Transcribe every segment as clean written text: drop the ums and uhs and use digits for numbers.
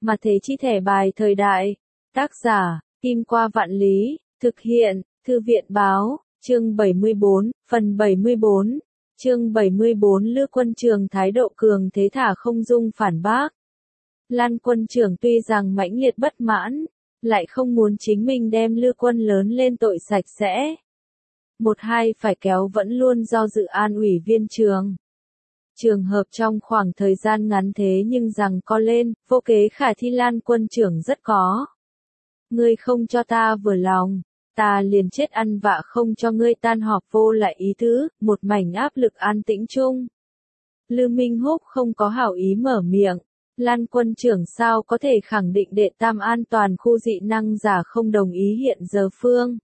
Mà thế chi thẻ bài thời đại. Tác giả, Kim Qua Vạn Lý, thực hiện, Thư viện Báo, chương 74, phần 74. Chương 74 Lư Quân Trường thái độ cường thế thả không dung phản bác. Lan Quân Trưởng tuy rằng mãnh liệt bất mãn, lại không muốn chính mình đem Lư Quân lớn lên tội sạch sẽ. Một hai phải kéo vẫn luôn do dự an ủy viên trường. Trường hợp trong khoảng thời gian ngắn thế nhưng rằng co lên, vô kế khả thi. Lan Quân Trưởng rất có. Ngươi không cho ta vừa lòng, ta liền chết ăn vạ không cho ngươi tan họp vô lại ý tứ, một mảnh áp lực an tĩnh chung. Lư Minh Húc không có hảo ý mở miệng. Lan Quân Trưởng sao có thể khẳng định đệ tam an toàn khu dị năng giả không đồng ý hiện giờ phương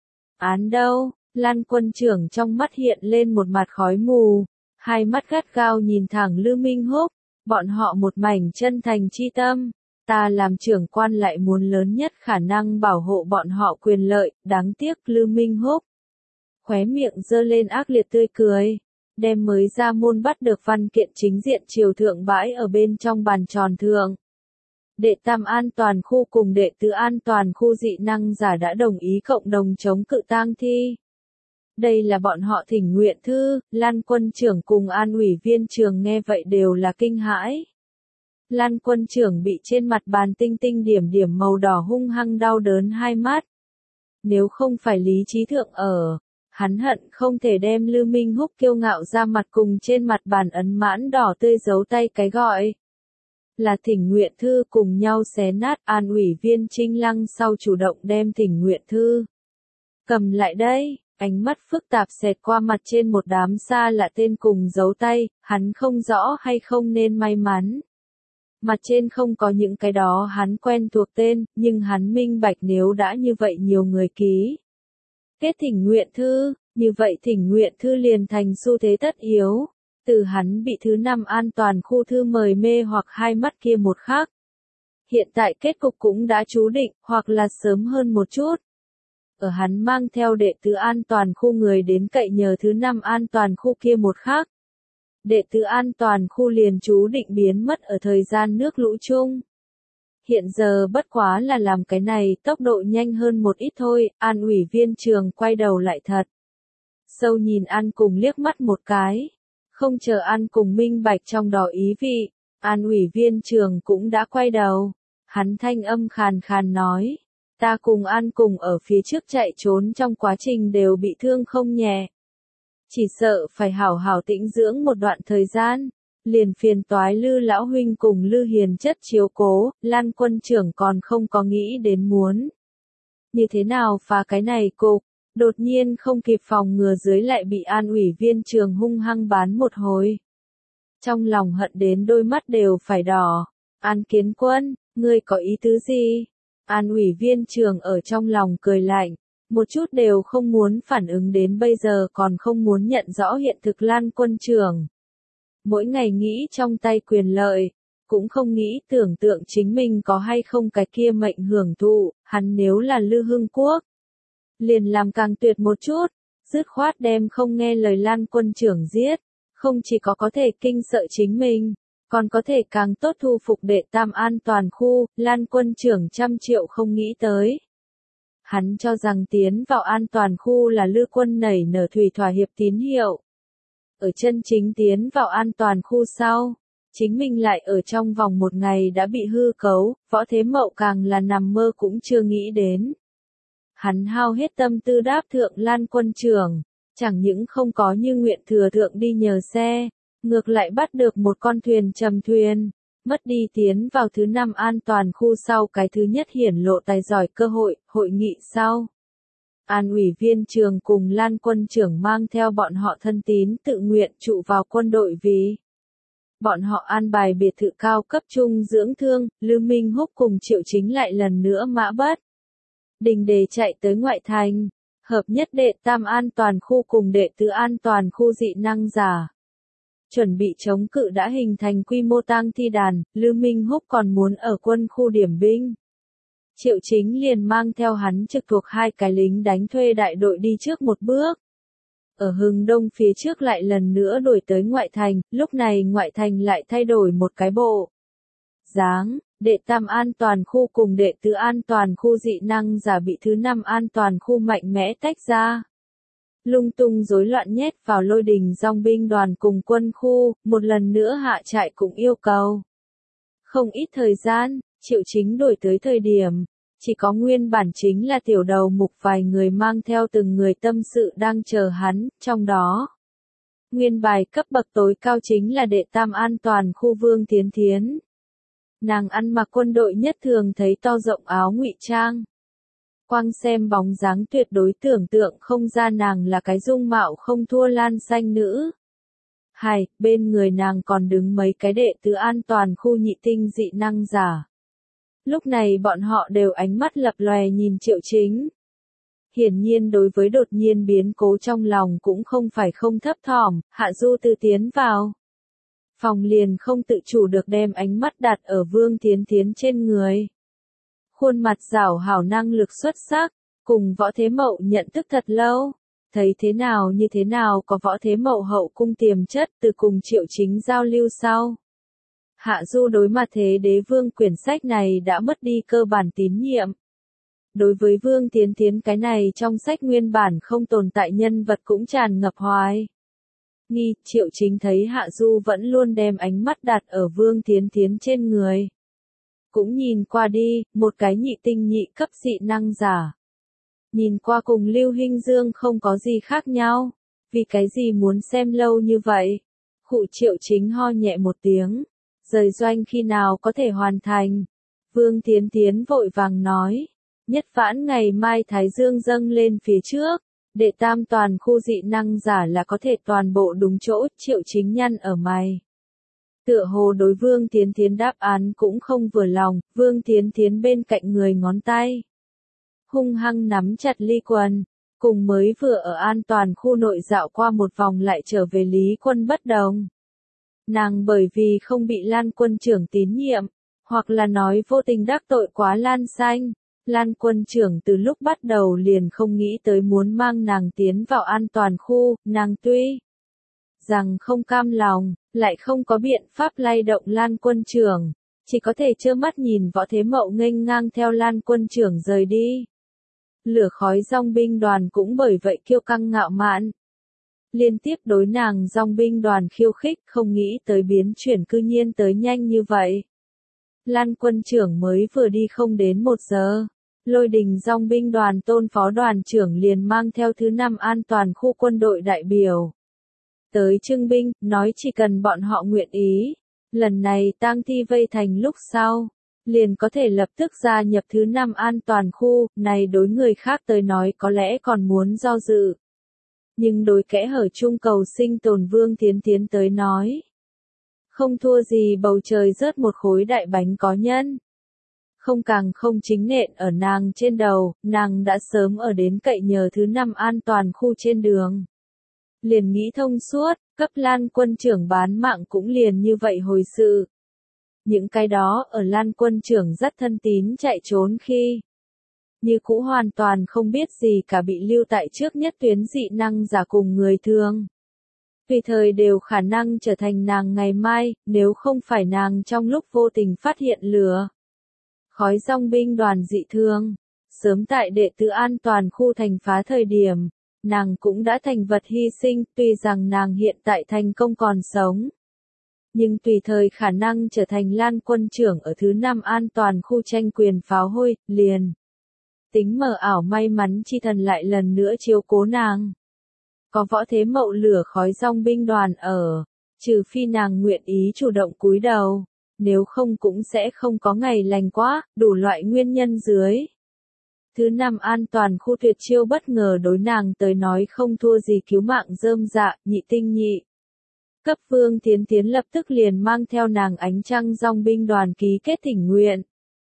án đâu? Lan Quân Trưởng trong mắt hiện lên một mặt khói mù, hai mắt gắt gao nhìn thẳng Lư Minh Húc, bọn họ một mảnh chân thành chi tâm. Ta làm trưởng quan lại muốn lớn nhất khả năng bảo hộ bọn họ quyền lợi, đáng tiếc. Lư Minh Húc khóe miệng giơ lên ác liệt tươi cười, đem mới ra môn bắt được văn kiện chính diện triều thượng bãi ở bên trong bàn tròn thượng. Đệ tam an toàn khu cùng đệ tứ an toàn khu dị năng giả đã đồng ý cộng đồng chống cự tang thi. Đây là bọn họ thỉnh nguyện thư. Lan Quân Trưởng cùng an ủy viên trường nghe vậy đều là kinh hãi. Lan Quân Trưởng bị trên mặt bàn tinh tinh điểm điểm màu đỏ hung hăng đau đớn hai mắt. Nếu không phải lý trí thượng ở, hắn hận không thể đem Lư Minh Húc kiêu ngạo ra mặt cùng trên mặt bàn ấn mãn đỏ tươi giấu tay cái gọi là thỉnh nguyện thư cùng nhau xé nát. An ủy viên Trinh Lăng sau chủ động đem thỉnh nguyện thư cầm lại đây, ánh mắt phức tạp xẹt qua mặt trên một đám xa lạ tên cùng dấu tay, hắn không rõ hay không nên may mắn. Mặt trên không có những cái đó hắn quen thuộc tên, nhưng hắn minh bạch nếu đã như vậy nhiều người ký kết thỉnh nguyện thư, như vậy thỉnh nguyện thư liền thành xu thế tất yếu. Từ hắn bị thứ 5 an toàn khu thư mời mê hoặc hai mắt kia một khắc. Hiện tại kết cục cũng đã chú định, hoặc là sớm hơn một chút. Ở hắn mang theo đệ tứ an toàn khu người đến cậy nhờ thứ 5 an toàn khu kia một khắc. Đệ tứ an toàn khu liền chú định biến mất ở thời gian nước lũ chung. Hiện giờ bất quá là làm cái này tốc độ nhanh hơn một ít thôi. An ủy viên trường quay đầu lại thật sâu nhìn An Cùng liếc mắt một cái. Không chờ An Cùng minh bạch trong đó ý vị, An ủy viên trường cũng đã quay đầu. Hắn thanh âm khàn khàn nói, ta cùng An Cùng ở phía trước chạy trốn trong quá trình đều bị thương không nhẹ. Chỉ sợ phải hảo hảo tĩnh dưỡng một đoạn thời gian, liền phiền toái Lư lão huynh cùng Lư hiền chất chiếu cố. Lan Quân Trưởng còn không có nghĩ đến muốn như thế nào phá cái này cục, đột nhiên không kịp phòng ngừa dưới lại bị An ủy viên trường hung hăng bán một hồi. Trong lòng hận đến đôi mắt đều phải đỏ. An Kiến Quân, ngươi có ý tứ gì? An ủy viên trường ở trong lòng cười lạnh, một chút đều không muốn phản ứng đến bây giờ còn không muốn nhận rõ hiện thực. Lan Quân Trưởng mỗi ngày nghĩ trong tay quyền lợi, cũng không nghĩ tưởng tượng chính mình có hay không cái kia mệnh hưởng thụ. Hắn nếu là Lư Hưng Quốc, liền làm càng tuyệt một chút, dứt khoát đem không nghe lời Lan Quân Trưởng giết, không chỉ có thể kinh sợ chính mình, còn có thể càng tốt thu phục đệ tam an toàn khu. Lan Quân Trưởng trăm triệu không nghĩ tới. Hắn cho rằng tiến vào an toàn khu là Lư Quân nảy nở thủy thỏa hiệp tín hiệu. Ở chân chính tiến vào an toàn khu sau, chính mình lại ở trong vòng một ngày đã bị hư cấu. Võ Thế Mậu càng là nằm mơ cũng chưa nghĩ đến. Hắn hao hết tâm tư đáp thượng Lan Quân Trưởng, chẳng những không có như nguyện thừa thượng đi nhờ xe, ngược lại bắt được một con thuyền trầm thuyền, mất đi tiến vào thứ 5 an toàn khu sau cái thứ nhất hiển lộ tài giỏi cơ hội. Hội nghị sau, An ủy viên trường cùng Lan Quân Trưởng mang theo bọn họ thân tín tự nguyện trụ vào quân đội vì bọn họ an bài biệt thự cao cấp trung dưỡng thương. Lư Minh Húc cùng Triệu Chính lại lần nữa mã bất đình để chạy tới ngoại thành, hợp nhất đệ tam an toàn khu cùng đệ tứ an toàn khu dị năng giả. Chuẩn bị chống cự đã hình thành quy mô tang thi đàn. Lư Minh Húc còn muốn ở quân khu điểm binh. Triệu Chính liền mang theo hắn trực thuộc hai cái lính đánh thuê đại đội đi trước một bước. Ở Hưng Đông phía trước lại lần nữa đổi tới ngoại thành, lúc này ngoại thành lại thay đổi một cái bộ dáng, đệ tam an toàn khu cùng đệ tứ an toàn khu dị năng giả bị thứ năm an toàn khu mạnh mẽ tách ra. Lung tung rối loạn nhét vào lôi đình dòng binh đoàn cùng quân khu, một lần nữa hạ trại cũng yêu cầu. Không ít thời gian, Triệu Chính đổi tới thời điểm, chỉ có nguyên bản chính là tiểu đầu mục vài người mang theo từng người tâm sự đang chờ hắn, trong đó. Nguyên bài cấp bậc tối cao chính là đệ tam an toàn khu Vương Thiến Thiến. Nàng ăn mặc quân đội nhất thường thấy to rộng áo ngụy trang. Quang xem bóng dáng tuyệt đối tưởng tượng không ra nàng là cái dung mạo không thua Lan Xanh nữ. Bên người nàng còn đứng mấy cái đệ tứ an toàn khu nhị tinh dị năng giả. Lúc này bọn họ đều ánh mắt lập lòe nhìn Triệu Chính. Hiển nhiên đối với đột nhiên biến cố trong lòng cũng không phải không thấp thỏm, Hạ Du Từ tiến vào. Phòng liền không tự chủ được đem ánh mắt đặt ở Vương Thiến Thiến trên người. Khuôn mặt rảo hảo năng lực xuất sắc, cùng Võ Thế Mậu nhận thức thật lâu. Thấy thế nào như thế nào có Võ Thế Mậu hậu cung tiềm chất từ cùng Triệu Chính giao lưu sau. Hạ Du đối mặt Thế Đế Vương quyển sách này đã mất đi cơ bản tín nhiệm. Đối với Vương Thiến Thiến cái này trong sách nguyên bản không tồn tại nhân vật cũng tràn ngập hoài. Triệu Chính thấy Hạ Du vẫn luôn đem ánh mắt đặt ở Vương Thiến Thiến trên người. Cũng nhìn qua đi, một cái nhị tinh nhị cấp dị năng giả. Nhìn qua cùng Lưu Hinh Dương không có gì khác nhau. Vì cái gì muốn xem lâu như vậy? Triệu Chính ho nhẹ một tiếng. Rời doanh khi nào có thể hoàn thành? Vương Thiến Thiến vội vàng nói. Nhất vãn ngày mai Thái Dương dâng lên phía trước. Đệ tam toàn khu dị năng giả là có thể toàn bộ đúng chỗ. Triệu Chính nhăn ở mày. Tựa hồ đối Vương Thiến Thiến đáp án cũng không vừa lòng, Vương Thiến Thiến bên cạnh người ngón tay. Hung hăng nắm chặt ly quần, cùng mới vừa ở an toàn khu nội dạo qua một vòng lại trở về Lý Quân bất đồng. Nàng bởi vì không bị Lan Quân trưởng tín nhiệm, hoặc là nói vô tình đắc tội quá Lan Xanh, Lan Quân trưởng từ lúc bắt đầu liền không nghĩ tới muốn mang nàng tiến vào an toàn khu, nàng tuy rằng không cam lòng, lại không có biện pháp lay động Lan Quân trưởng, chỉ có thể trơ mắt nhìn Võ Thế Mậu nghênh ngang theo Lan Quân trưởng rời đi. Lửa khói dòng binh đoàn cũng bởi vậy kiêu căng ngạo mạn. Liên tiếp đối nàng dòng binh đoàn khiêu khích không nghĩ tới biến chuyển cư nhiên tới nhanh như vậy. Lan Quân trưởng mới vừa đi không đến 1 giờ. Lôi đình dòng binh đoàn Tôn phó đoàn trưởng liền mang theo thứ 5 an toàn khu quân đội đại biểu. Tới trưng binh, nói chỉ cần bọn họ nguyện ý. Lần này tang thi vây thành lúc sau. Liền có thể lập tức gia nhập thứ 5 an toàn khu, này đối người khác tới nói có lẽ còn muốn do dự. Nhưng đối kẽ hở chung cầu sinh tồn Vương Thiến Thiến tới nói. Không thua gì bầu trời rớt một khối đại bánh có nhân. Không càng không chính nện ở nàng trên đầu, nàng đã sớm ở đến cậy nhờ thứ 5 an toàn khu trên đường. Liền nghĩ thông suốt, cấp Lan Quân trưởng bán mạng cũng liền như vậy hồi sự. Những cái đó ở Lan Quân trưởng rất thân tín chạy trốn khi như cũ hoàn toàn không biết gì cả bị lưu tại trước nhất tuyến dị năng giả cùng người thường. Tùy thời đều khả năng trở thành nàng ngày mai, nếu không phải nàng trong lúc vô tình phát hiện lửa. Khói dòng binh đoàn dị thương, sớm tại đệ tứ an toàn khu thành phá thời điểm, nàng cũng đã thành vật hy sinh, tuy rằng nàng hiện tại thành công còn sống. Nhưng tùy thời khả năng trở thành Lan Quân trưởng ở thứ 5 an toàn khu tranh quyền pháo hôi, liền. Tính mờ ảo may mắn chi thần lại lần nữa chiếu cố nàng. Có Võ Thế Mậu lửa khói dòng binh đoàn ở, trừ phi nàng nguyện ý chủ động cúi đầu, nếu không cũng sẽ không có ngày lành quá, đủ loại nguyên nhân dưới. Thứ 5 an toàn khu tuyệt chiêu bất ngờ đối nàng tới nói không thua gì cứu mạng rơm dạ, nhị tinh nhị. Cấp Vương Thiến Thiến lập tức liền mang theo nàng ánh trăng dòng binh đoàn ký kết thỉnh nguyện.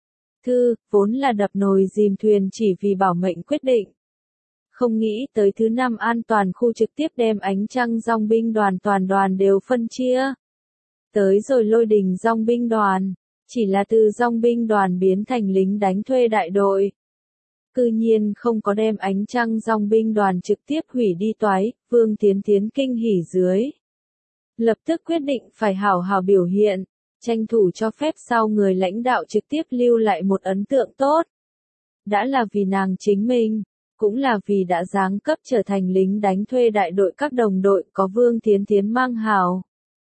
Thư, vốn là đập nồi dìm thuyền chỉ vì bảo mệnh quyết định. Không nghĩ tới thứ 5 an toàn khu trực tiếp đem ánh trăng dòng binh đoàn toàn đoàn đều phân chia. Tới rồi lôi đình dòng binh đoàn, chỉ là từ dòng binh đoàn biến thành lính đánh thuê đại đội. Cư nhiên không có đem ánh trăng dòng binh đoàn trực tiếp hủy đi toái, Vương Thiến Thiến kinh hỉ dưới. Lập tức quyết định phải hảo hảo biểu hiện, tranh thủ cho phép sau người lãnh đạo trực tiếp lưu lại một ấn tượng tốt. Đã là vì nàng chính mình, cũng là vì đã giáng cấp trở thành lính đánh thuê đại đội các đồng đội có Vương Thiến Thiến mang hào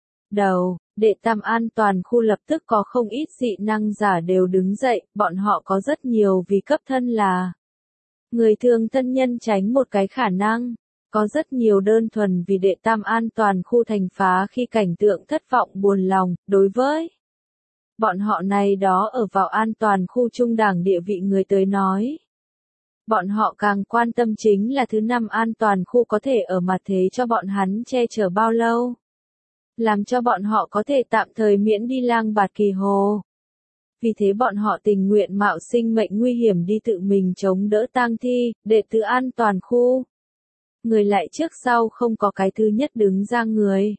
đầu, đệ tam an toàn khu lập tức có không ít dị năng giả đều đứng dậy, bọn họ có rất nhiều vì cấp thân là người thường thân nhân tránh một cái khả năng, có rất nhiều đơn thuần vì đệ tam an toàn khu thành phá khi cảnh tượng thất vọng buồn lòng, đối với bọn họ này đó ở vào an toàn khu trung đẳng địa vị người tới nói. Bọn họ càng quan tâm chính là thứ năm an toàn khu có thể ở mặt thế cho bọn hắn che chở bao lâu. Làm cho bọn họ có thể tạm thời miễn đi lang bạt kỳ hồ. Vì thế bọn họ tình nguyện mạo sinh mệnh nguy hiểm đi tự mình chống đỡ tang thi, đệ tứ an toàn khu. Người lại trước sau không có cái thứ nhất đứng ra người.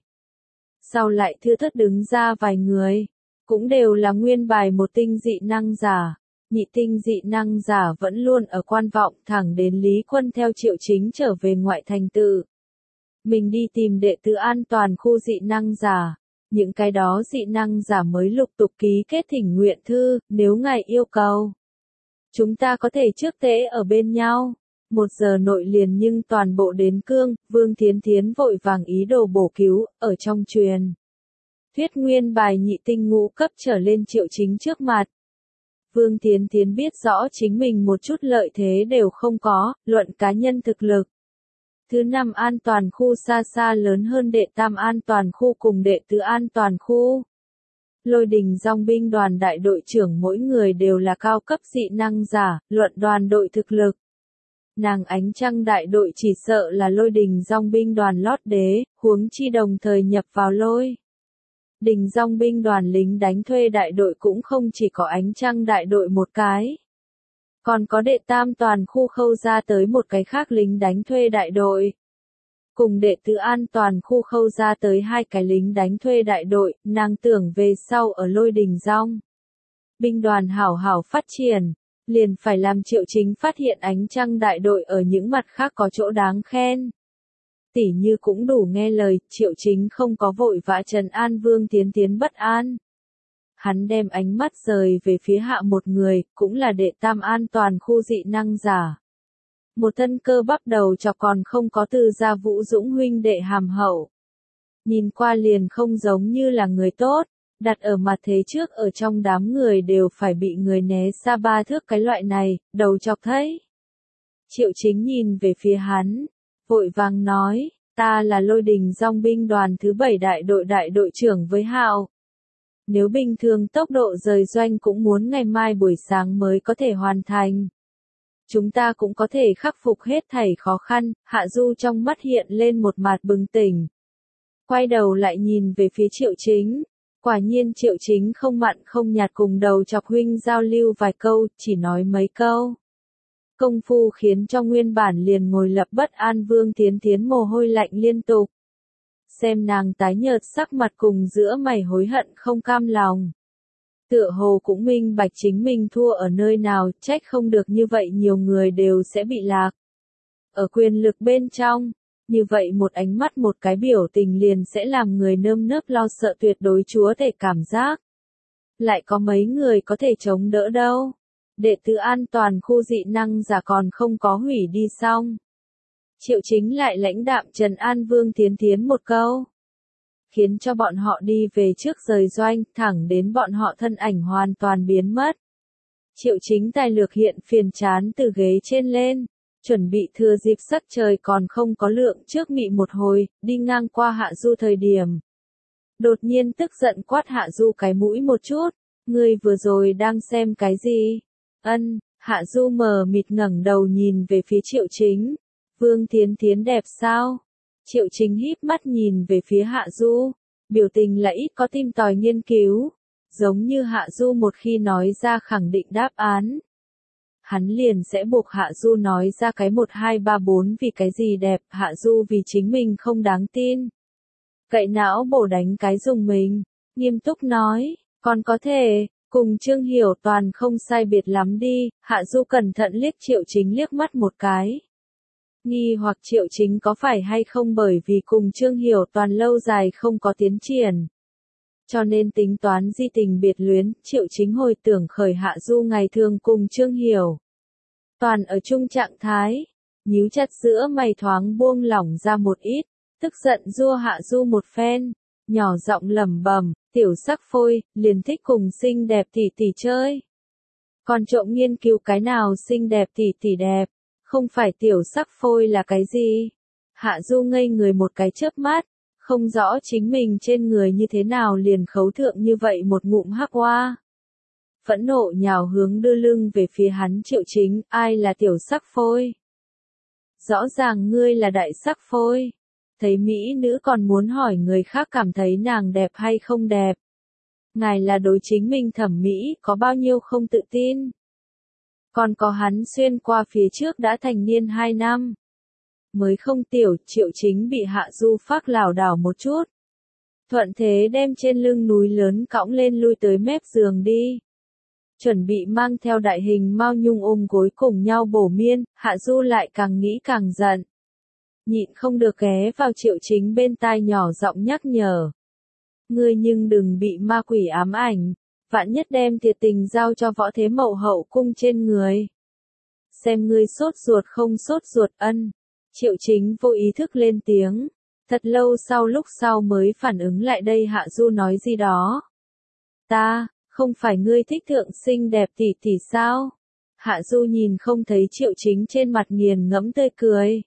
Sau lại thưa thớt đứng ra vài người. Cũng đều là nguyên bài một tinh dị năng giả. Nhị tinh dị năng giả vẫn luôn ở quan vọng thẳng đến Lý Quân theo Triệu Chính trở về ngoại thành tự. Mình đi tìm đệ tứ an toàn khu dị năng giả. Những cái đó dị năng giả mới lục tục ký kết thỉnh nguyện thư, nếu ngài yêu cầu. Chúng ta có thể trước tế ở bên nhau. 1 giờ nội liền nhưng toàn bộ đến cương, Vương Thiến Thiến vội vàng ý đồ bổ cứu, ở trong truyền. Thuyết nguyên bài nhị tinh ngũ cấp trở lên Triệu Chính trước mặt. Vương Thiến Thiến biết rõ chính mình một chút lợi thế đều không có, luận cá nhân thực lực. Thứ 5 an toàn khu xa xa lớn hơn đệ tam an toàn khu cùng đệ tứ an toàn khu. Lôi đình dòng binh đoàn đại đội trưởng mỗi người đều là cao cấp dị năng giả, luận đoàn đội thực lực. Nàng ánh trăng đại đội chỉ sợ là lôi đình dòng binh đoàn lót đế, huống chi đồng thời nhập vào lôi. Đình dòng binh đoàn lính đánh thuê đại đội cũng không chỉ có ánh trăng đại đội một cái. Còn có đệ tam toàn khu khâu ra tới một cái khác lính đánh thuê đại đội. Cùng đệ tứ an toàn khu khâu ra tới 2 cái lính đánh thuê đại đội, nàng tưởng về sau ở lôi đình dòng. Binh đoàn hảo hảo phát triển, liền phải làm Triệu Chính phát hiện ánh trăng đại đội ở những mặt khác có chỗ đáng khen. Tỉ như cũng đủ nghe lời, Triệu Chính không có vội vã trấn an Vương Thiến Thiến bất an. Hắn đem ánh mắt rời về phía hạ một người, cũng là đệ tam an toàn khu dị năng giả. Một thân cơ bắp đầu chọc còn không có từ gia Vũ Dũng huynh đệ hàm hậu. Nhìn qua liền không giống như là người tốt, đặt ở mặt thế trước ở trong đám người đều phải bị người né xa 3 thước cái loại này, đầu chọc thấy. Triệu Chính nhìn về phía hắn, vội vàng nói, ta là lôi đình dòng binh đoàn thứ 7 đại đội trưởng với Hạo. Nếu bình thường tốc độ rời doanh cũng muốn ngày mai buổi sáng mới có thể hoàn thành. Chúng ta cũng có thể khắc phục hết thảy khó khăn, Hạ Du trong mắt hiện lên một mặt bừng tỉnh. Quay đầu lại nhìn về phía Triệu Chính. Quả nhiên Triệu Chính không mặn không nhạt cùng đầu chọc huynh giao lưu vài câu, chỉ nói mấy câu. Công phu khiến cho nguyên bản liền ngồi lập bất an Vương Thiến Thiến mồ hôi lạnh liên tục. Xem nàng tái nhợt sắc mặt cùng giữa mày hối hận không cam lòng. Tựa hồ cũng minh bạch chính mình thua ở nơi nào, trách không được như vậy nhiều người đều sẽ bị lạc. Ở quyền lực bên trong, như vậy một ánh mắt một cái biểu tình liền sẽ làm người nơm nớp lo sợ tuyệt đối chúa tể cảm giác. Lại có mấy người có thể chống đỡ đâu. Đệ tứ an toàn khu dị năng giả còn không có hủy đi xong. Triệu Chính lại lãnh đạm trấn an Vương Thiến Thiến một câu. Khiến cho bọn họ đi về trước rời doanh, thẳng đến bọn họ thân ảnh hoàn toàn biến mất. Triệu Chính tài lược hiện phiền chán từ ghế trên lên, chuẩn bị thừa dịp sắc trời còn không có lượng trước mị một hồi, đi ngang qua Hạ Du thời điểm. Đột nhiên tức giận quát Hạ Du cái mũi một chút, ngươi vừa rồi đang xem cái gì? Hạ Du mờ mịt ngẩng đầu nhìn về phía Triệu Chính. Vương Thiến Thiến đẹp sao? Triệu Chính híp mắt nhìn về phía Hạ Du, biểu tình là ít có tim tòi nghiên cứu, giống như Hạ Du một khi nói ra khẳng định đáp án. Hắn liền sẽ buộc Hạ Du nói ra cái 1 2 3 4 vì cái gì đẹp, Hạ Du vì chính mình không đáng tin. Cậy não bổ đánh cái dùng mình, nghiêm túc nói, còn có thể, cùng Trương Hiểu Toàn không sai biệt lắm đi, Hạ Du cẩn thận liếc Triệu Chính liếc mắt một cái. Nghi hoặc Triệu Chính có phải hay không bởi vì cùng Trương Hiểu Toàn lâu dài không có tiến triển. Cho nên tính toán di tình biệt luyến, Triệu Chính hồi tưởng khởi Hạ Du ngày thường cùng Trương Hiểu. Toàn ở chung trạng thái, nhíu chặt giữa mày thoáng buông lỏng ra một ít, tức giận giua Hạ Du một phen, nhỏ giọng lẩm bẩm, tiểu sắc phôi, liền thích cùng xinh đẹp tỷ tỷ chơi. Còn trộm nghiên cứu cái nào xinh đẹp tỷ tỷ đẹp, không phải tiểu sắc phôi là cái gì? Hạ Du ngây người một cái chớp mắt, không rõ chính mình trên người như thế nào liền khấu thượng như vậy một ngụm hắc hoa. Phẫn nộ nhào hướng đưa lưng về phía hắn Triệu Chính, ai là tiểu sắc phôi? Rõ ràng ngươi là đại sắc phôi. Thấy mỹ nữ còn muốn hỏi người khác cảm thấy nàng đẹp hay không đẹp. Ngài là đối chính mình thẩm mỹ, có bao nhiêu không tự tin. Còn có hắn xuyên qua phía trước đã thành niên 2 năm. Mới không tiểu, Triệu Chính bị Hạ Du phác lảo đảo một chút. Thuận thế đem trên lưng núi lớn cõng lên lui tới mép giường đi. Chuẩn bị mang theo đại hình Mao Nhung ôm gối cùng nhau bổ miên, Hạ Du lại càng nghĩ càng giận. Nhịn không được ghé vào Triệu Chính bên tai nhỏ giọng nhắc nhở. Ngươi nhưng đừng bị ma quỷ ám ảnh, vạn nhất đem thiệt tình giao cho Võ Thế Mậu hậu cung trên người. Xem ngươi sốt ruột không sốt ruột ân. Triệu Chính vô ý thức lên tiếng, thật lâu sau lúc sau mới phản ứng lại đây Hạ Du nói gì đó. Không phải ngươi thích thượng xinh đẹp tỷ tỷ sao? Hạ Du nhìn không thấy Triệu Chính trên mặt nghiền ngẫm tươi cười.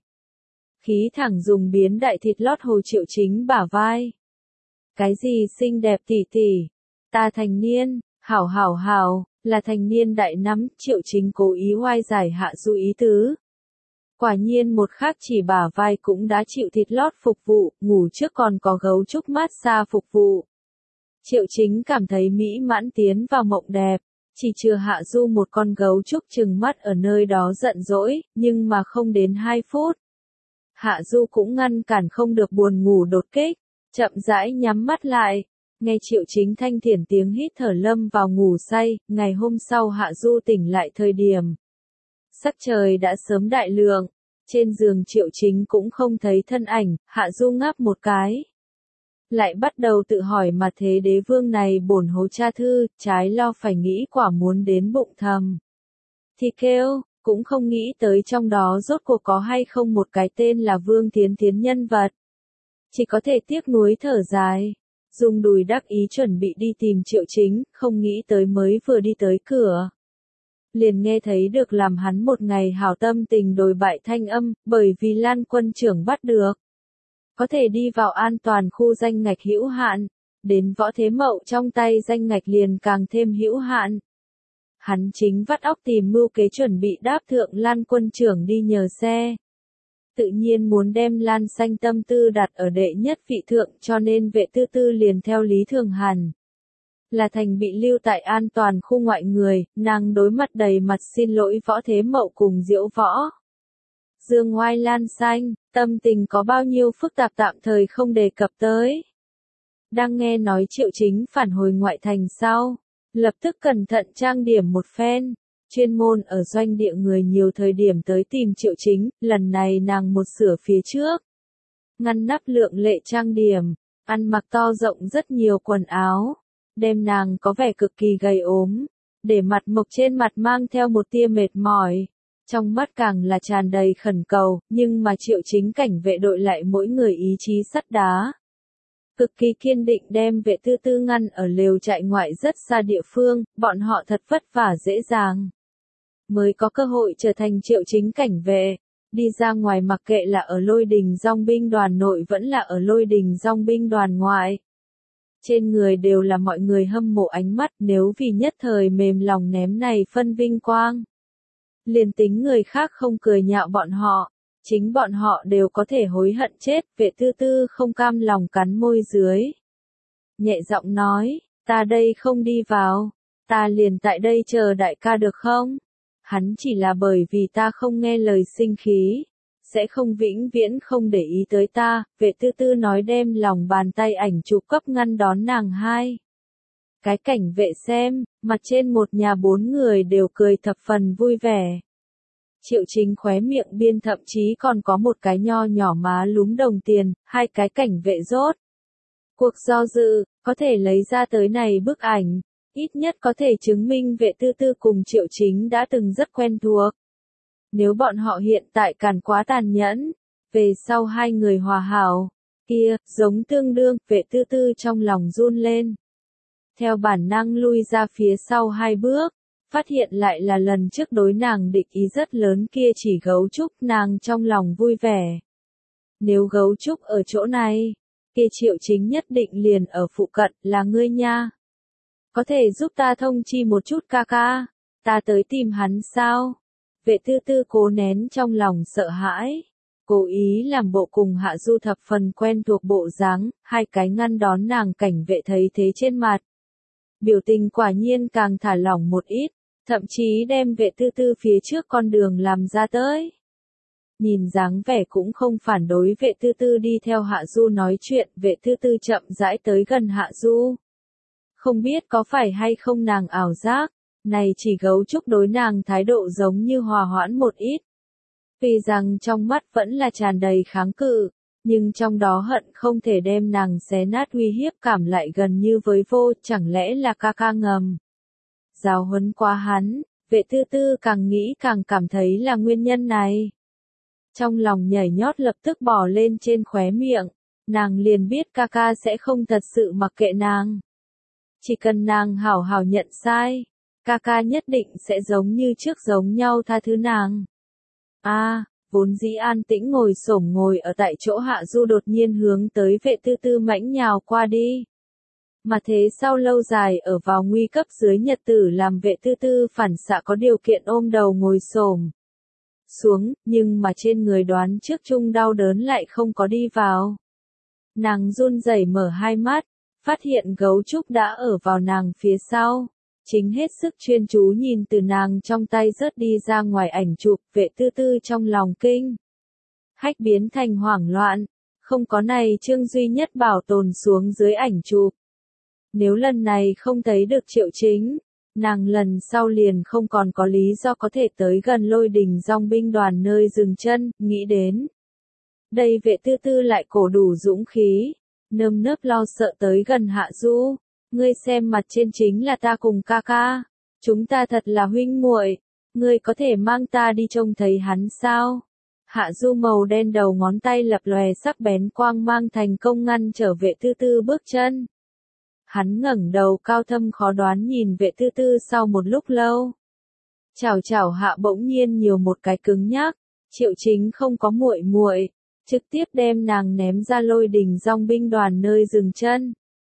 Khí thẳng dùng biến đại thịt lót hồ Triệu Chính bả vai. Cái gì xinh đẹp tỷ tỷ? Ta thành niên, hảo, là thành niên đại nắm, Triệu Chính cố ý oai giải Hạ Du ý tứ. Quả nhiên một khắc chỉ bả vai cũng đã chịu thịt lót phục vụ, ngủ trước còn có gấu trúc mát xa phục vụ. Triệu Chính cảm thấy mỹ mãn tiến vào mộng đẹp, chỉ chừa Hạ Du một con gấu trúc trừng mắt ở nơi đó giận dỗi, nhưng mà không đến 2 phút. Hạ Du cũng ngăn cản không được buồn ngủ đột kích, chậm rãi nhắm mắt lại, nghe Triệu Chính thanh thiển tiếng hít thở lâm vào ngủ say, ngày hôm sau Hạ Du tỉnh lại thời điểm. Sắc trời đã sớm đại lượng, trên giường Triệu Chính cũng không thấy thân ảnh, Hạ Du ngáp một cái. Lại bắt đầu tự hỏi mà thế đế vương này bổn hố cha thư, trái lo phải nghĩ quả muốn đến bụng thầm. Thì kêu, cũng không nghĩ tới trong đó rốt cuộc có hay không một cái tên là Vương Thiến Thiến nhân vật. Chỉ có thể tiếc nuối thở dài, dùng đùi đắc ý chuẩn bị đi tìm Triệu Chính, không nghĩ tới mới vừa đi tới cửa. Liền nghe thấy được làm hắn một ngày hảo tâm tình đồi bại thanh âm, bởi vì Lan quân trưởng bắt được. Có thể đi vào an toàn khu danh ngạch hữu hạn, đến Võ Thế Mậu trong tay danh ngạch liền càng thêm hữu hạn. Hắn chính vắt óc tìm mưu kế chuẩn bị đáp thượng Lan quân trưởng đi nhờ xe. Tự nhiên muốn đem Lan Xanh tâm tư đặt ở đệ nhất vị thượng cho nên vệ tư tư liền theo lý thường hẳn. Là thành bị lưu tại an toàn khu ngoại người, nàng đối mặt đầy mặt xin lỗi Võ Thế Mậu cùng Diễu Võ. Dương ngoai Lan Xanh, tâm tình có bao nhiêu phức tạp tạm thời không đề cập tới. Đang nghe nói Triệu Chính phản hồi ngoại thành sau, lập tức cẩn thận trang điểm một phen, chuyên môn ở doanh địa người nhiều thời điểm tới tìm Triệu Chính, lần này nàng một sửa phía trước. Ngăn nắp lượng lệ trang điểm, ăn mặc to rộng rất nhiều quần áo, đem nàng có vẻ cực kỳ gầy ốm, để mặt mộc trên mặt mang theo một tia mệt mỏi. Trong mắt càng là tràn đầy khẩn cầu, nhưng mà Triệu Chính cảnh vệ đội lại mỗi người ý chí sắt đá. Cực kỳ kiên định đem vệ tư tư ngăn ở lều trại ngoại rất xa địa phương, bọn họ thật vất vả dễ dàng. Mới có cơ hội trở thành Triệu Chính cảnh vệ, đi ra ngoài mặc kệ là ở Lôi Đình Dòng binh đoàn nội vẫn là ở Lôi Đình Dòng binh đoàn ngoại. Trên người đều là mọi người hâm mộ ánh mắt nếu vì nhất thời mềm lòng ném này phân vinh quang. Liền tính người khác không cười nhạo bọn họ, chính bọn họ đều có thể hối hận chết, vệ tư tư không cam lòng cắn môi dưới. Nhẹ giọng nói, ta đây không đi vào, ta liền tại đây chờ đại ca được không? Hắn chỉ là bởi vì ta không nghe lời sinh khí, sẽ không vĩnh viễn không để ý tới ta, vệ tư tư nói đem lòng bàn tay ảnh chụp cấp ngăn đón nàng hai. Cái cảnh vệ xem, mặt trên một nhà 4 người đều cười thập phần vui vẻ. Triệu Chính khóe miệng biên thậm chí còn có một cái nho nhỏ má lúm đồng tiền, 2 cái cảnh vệ rốt. Cuộc do dự, Có thể lấy ra tới này bức ảnh, ít nhất có thể chứng minh vệ tư tư cùng Triệu Chính đã từng rất quen thuộc. Nếu bọn họ hiện tại càn quá tàn nhẫn, về sau hai người hòa hảo, kia, giống tương đương, vệ tư tư trong lòng run lên. Theo bản năng lui ra phía sau hai bước, phát hiện lại là lần trước đối nàng địch ý rất lớn kia chỉ Gấu Trúc, nàng trong lòng vui vẻ. Nếu Gấu Trúc ở chỗ này, kia Triệu Chính nhất định liền ở phụ cận, là ngươi nha. Có thể giúp ta thông chi một chút ca ca, ta tới tìm hắn sao? Vệ tư tư cố nén trong lòng sợ hãi, cố ý làm bộ cùng Hạ Du thập phần quen thuộc bộ dáng, hai cái ngăn đón nàng cảnh vệ thấy thế trên mặt. Biểu tình quả nhiên càng thả lỏng một ít, thậm chí đem vệ tư tư phía trước con đường làm ra tới. Nhìn dáng vẻ cũng không phản đối vệ tư tư đi theo Hạ Du nói chuyện, vệ tư tư chậm rãi tới gần Hạ Du. Không biết có phải hay không nàng ảo giác, này chỉ Gấu Trúc đối nàng thái độ giống như hòa hoãn một ít. Vì rằng trong mắt vẫn là tràn đầy kháng cự, nhưng trong đó hận không thể đem nàng xé nát uy hiếp cảm lại gần như với vô, chẳng lẽ là ca ca ngầm. Giáo huấn qua hắn, vệ tư tư càng nghĩ càng cảm thấy là nguyên nhân này. Trong lòng nhảy nhót lập tức bỏ lên trên khóe miệng, nàng liền biết ca ca sẽ không thật sự mặc kệ nàng. Chỉ cần nàng hảo hảo nhận sai, ca ca nhất định sẽ giống như trước giống nhau tha thứ nàng. Vốn dĩ an tĩnh ngồi xổm ngồi ở tại chỗ Hạ Du đột nhiên hướng tới vệ tư tư mãnh nhào qua đi. Mà thế sau lâu dài ở vào nguy cấp dưới nhật tử làm vệ tư tư phản xạ có điều kiện ôm đầu ngồi xổm xuống, nhưng mà trên người đoán trước chung đau đớn lại không có đi vào. Nàng run rẩy mở hai mắt, phát hiện Gấu Trúc đã ở vào nàng phía sau. Chính hết sức chuyên chú nhìn từ nàng trong tay rớt đi ra ngoài ảnh chụp, vệ tư tư trong lòng kinh hách biến thành hoảng loạn, không có này chương duy nhất bảo tồn xuống dưới ảnh chụp. Nếu lần này không thấy được Triệu Chính, nàng lần sau liền không còn có lý do có thể tới gần Lôi Đình Dòng binh đoàn nơi dừng chân, nghĩ đến. Đây vệ tư tư lại cổ đủ dũng khí, nơm nớp lo sợ tới gần Hạ Du. Ngươi xem mặt trên chính là ta cùng ca ca, chúng ta thật là huynh muội, ngươi có thể mang ta đi trông thấy hắn sao? Hạ Du màu đen đầu ngón tay lập lòe sắc bén quang mang thành công ngăn trở vệ tư tư bước chân. Hắn ngẩng đầu cao thâm khó đoán nhìn vệ tư tư sau một lúc lâu. Chảo hạ bỗng nhiên nhiều một cái cứng nhắc, Triệu Chính không có muội muội, trực tiếp đem nàng ném ra Lôi Đình Dòng binh đoàn nơi dừng chân.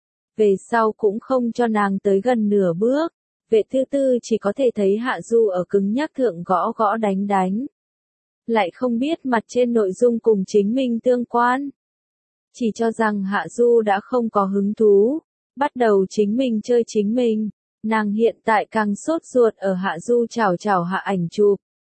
Về sau cũng không cho nàng tới gần nửa bước, vệ tư tư chỉ có thể thấy Hạ Du ở cứng nhắc thượng gõ gõ đánh. Lại không biết mặt trên nội dung cùng chính mình tương quan. Chỉ cho rằng Hạ Du đã không có hứng thú, bắt đầu chính mình chơi chính mình, nàng hiện tại càng sốt ruột ở Hạ Du chảo hạ ảnh chụp.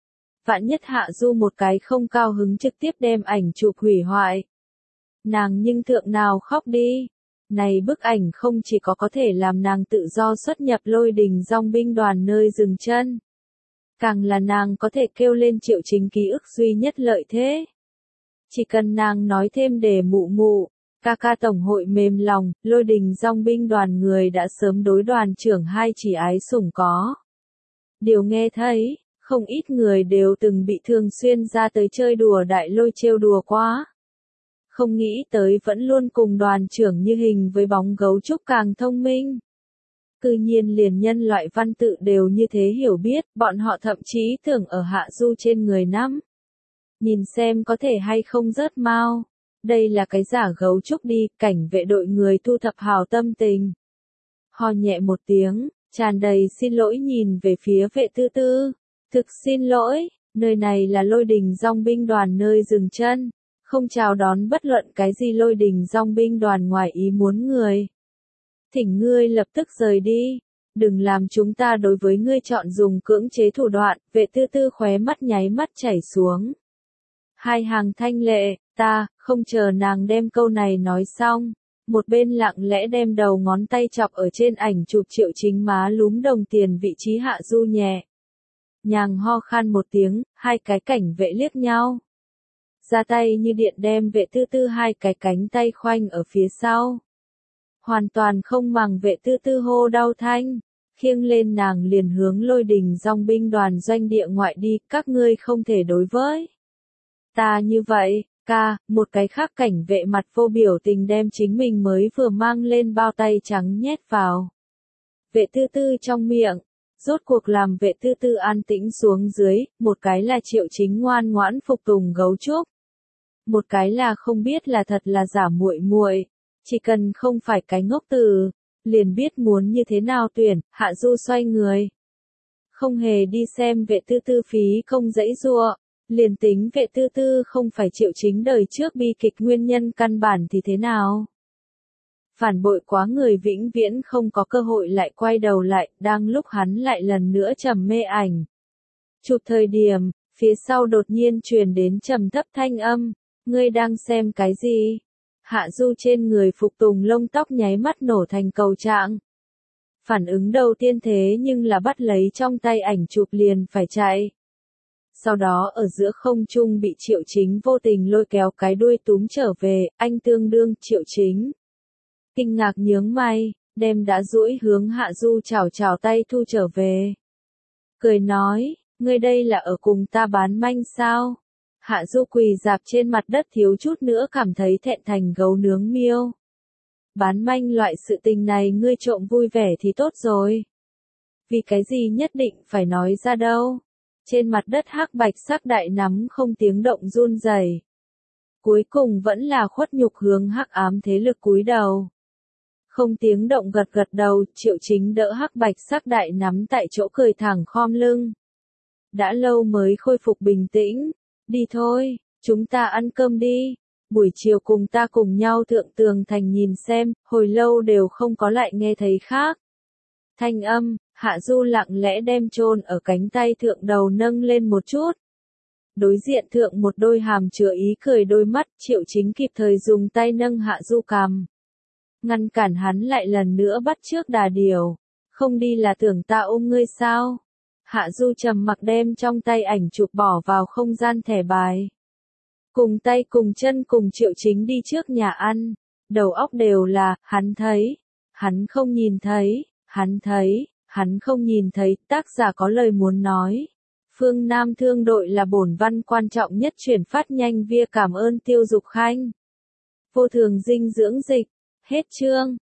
Vạn nhất Hạ Du một cái không cao hứng trực tiếp đem ảnh chụp hủy hoại. Nàng nhưng thượng nào khóc đi. Này bức ảnh không chỉ có thể làm nàng tự do xuất nhập Lôi Đình Dòng binh đoàn nơi dừng chân. Càng là nàng có thể kêu lên Triệu Chính ký ức duy nhất lợi thế. Chỉ cần nàng nói thêm để mụ, ca ca tổng hội mềm lòng, Lôi Đình Dòng binh đoàn người đã sớm đối đoàn trưởng hai chỉ ái sủng có. Điều nghe thấy, không ít người đều từng bị thường xuyên ra tới chơi đùa đại lôi trêu đùa quá. Không nghĩ tới vẫn luôn cùng đoàn trưởng như hình với bóng Gấu Trúc càng thông minh. Cư nhiên liền nhân loại văn tự đều như thế hiểu biết, bọn họ thậm chí tưởng ở Hạ Du trên người nắm. Nhìn xem có thể hay không rớt mau. Đây là cái giả Gấu Trúc đi, cảnh vệ đội người thu thập hào tâm tình. Ho nhẹ một tiếng, tràn đầy xin lỗi nhìn về phía vệ tư tư. Thực xin lỗi, nơi này là Lôi Đình Dòng binh đoàn nơi dừng chân. Không chào đón bất luận cái gì Lôi Đình Dòng binh đoàn ngoài ý muốn người. Thỉnh ngươi lập tức rời đi, đừng làm chúng ta đối với ngươi chọn dùng cưỡng chế thủ đoạn, vệ tư tư khóe mắt nháy mắt chảy xuống. Hai hàng thanh lệ, ta, không chờ nàng đem câu này nói xong, một bên lặng lẽ đem đầu ngón tay chọc ở trên ảnh chụp Triệu Chính má lúm đồng tiền vị trí Hạ Du nhẹ. Nhàng ho khan một tiếng, hai cái cảnh vệ liếc nhau. Ra tay như điện đem vệ tư tư hai cái cánh tay khoanh ở phía sau. hoàn toàn không màng Vệ Tư Tư hô đau thanh, khiêng lên nàng liền hướng Lôi Đình dòng binh đoàn doanh địa ngoại đi, các ngươi không thể đối với ta như vậy. Ca, một cái khác cảnh vệ mặt vô biểu tình đem chính mình mới vừa mang lên bao tay trắng nhét vào Vệ Tư Tư trong miệng, rốt cuộc làm Vệ Tư Tư an tĩnh xuống dưới, một cái là Triệu Chính ngoan ngoãn phục tùng gấu trúc, một cái là không biết là thật là giả muội muội, chỉ cần không phải cái ngốc từ, liền biết muốn như thế nào tuyển. Hạ Du xoay người, không hề đi xem Vệ Tư Tư phí công dãy giụa. Liền tính Vệ Tư Tư không phải Triệu Chính đời trước bi kịch nguyên nhân căn bản thì thế nào? Phản bội quá người vĩnh viễn không có cơ hội lại quay đầu lại, đang lúc hắn lại lần nữa trầm mê ảnh. Chụp thời điểm, phía sau đột nhiên truyền đến trầm thấp thanh âm, ngươi đang xem cái gì? Hạ Du trên người phục tùng lông tóc nháy mắt nổ thành cầu trạng. Phản ứng đầu tiên thế nhưng là bắt lấy trong tay ảnh chụp liền phải chạy. Sau đó ở giữa không trung bị Triệu Chính vô tình lôi kéo cái đuôi túm trở về, anh tương đương Triệu Chính. Kinh ngạc nhướng mày, đem đã duỗi hướng Hạ Du chào chào tay thu trở về. Cười nói, ngươi đây là ở cùng ta bán manh sao? Hạ Du quỳ dạp trên mặt đất thiếu chút nữa cảm thấy thẹn thành gấu nướng miêu. Bán manh loại sự tình này ngươi trộm vui vẻ thì tốt rồi. Vì cái gì nhất định phải nói ra đâu? Trên mặt đất hắc bạch sắc đại nắm không tiếng động run rẩy. Cuối cùng vẫn là khuất nhục hướng hắc ám thế lực cúi đầu. Không tiếng động gật gật đầu, Triệu Chính đỡ hắc bạch sắc đại nắm tại chỗ cười thẳng khom lưng. Đã lâu mới khôi phục bình tĩnh, đi thôi, chúng ta ăn cơm đi. Buổi chiều cùng ta cùng nhau thượng tường thành nhìn xem, hồi lâu đều không có lại nghe thấy khác. Thanh âm, Hạ Du lặng lẽ đem chôn ở cánh tay thượng đầu nâng lên một chút. Đối diện thượng một đôi hàm chứa ý cười đôi mắt, Triệu Chính kịp thời dùng tay nâng Hạ Du cằm. Ngăn cản hắn lại lần nữa bắt trước đà điều. Không đi là tưởng ta ôm ngươi sao? Hạ Du trầm mặc đem trong tay ảnh chụp bỏ vào không gian thẻ bài. Cùng tay cùng chân cùng Triệu Chính đi trước nhà ăn. Đầu óc đều là, hắn thấy. Hắn không nhìn thấy. Hắn thấy. Hắn không nhìn thấy, tác giả có lời muốn nói. Phương Nam Thương đội là bổn văn quan trọng nhất chuyển phát nhanh via cảm ơn Tiêu Dục Khanh. Vô thường dinh dưỡng dịch. Hết chương.